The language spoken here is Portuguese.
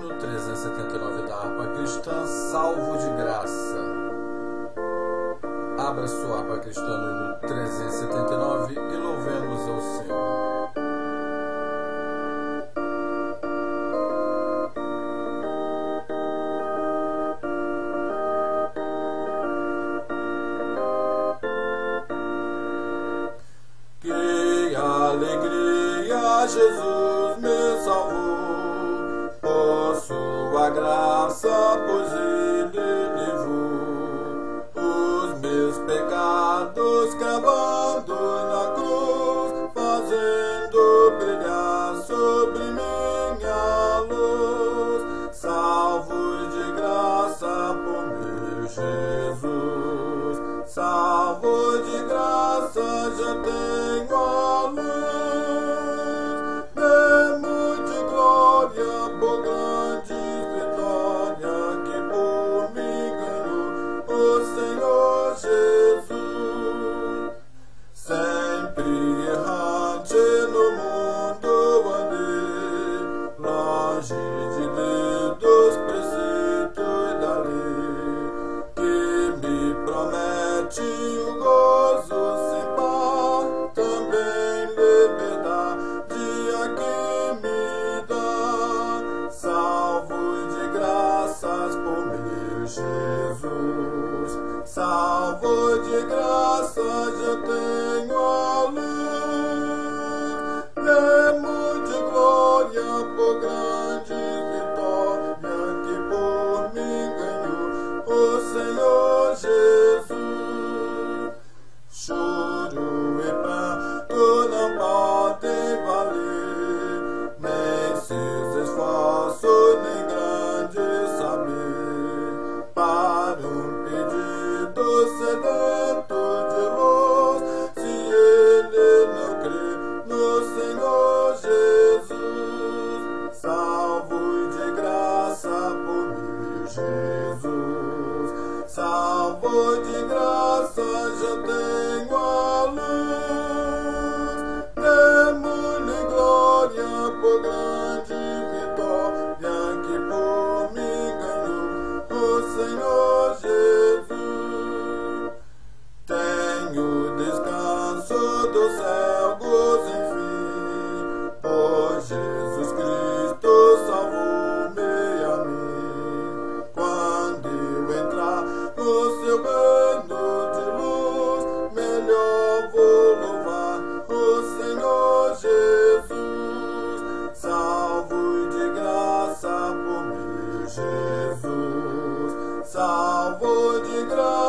hino 379 da harpa cristã, Salvo de Graça. Abra sua harpa cristã no hino 379 e louvemos ao Senhor. Que alegria, Jesus me salvou, por sua graça, pois ele levou os meus pecados, cravando na cruz, fazendo brilhar sobre minha luz. Salvo de graça por meu Jesus, salvo de graça já tenho a luz. Demo de glória por grande vitória que por mim ganhou o Senhor Jesus. Sempre errante no mundo andei, longe de Deus, dos preceitos da lei, que me promete o gozo sem par, também liberdade a que me dá. Salvo de graças por meu Jesus, salvo de graças já tenho a luz. Demo de glória por grande vitória que por mim ganhou o Senhor Jesus. Choro e pranto não podem valer, nem seus esforços, nem grande saber, para pedido sedento de luz, se ele não crê no Senhor Jesus. Salvo de graça por meu Jesus, salvo de graça já tenho a luz. Demo-lhe glória por grande vitória que por mim ganhou o Senhor Jesus. Tenho descanso do céu, gozo enfim, por Jesus Cristo salvou-me a mim. Quando eu entrar no seu reino de luz, melhor vou louvar o Senhor Jesus. Salvo de graça por meu Jesus, salvo de graça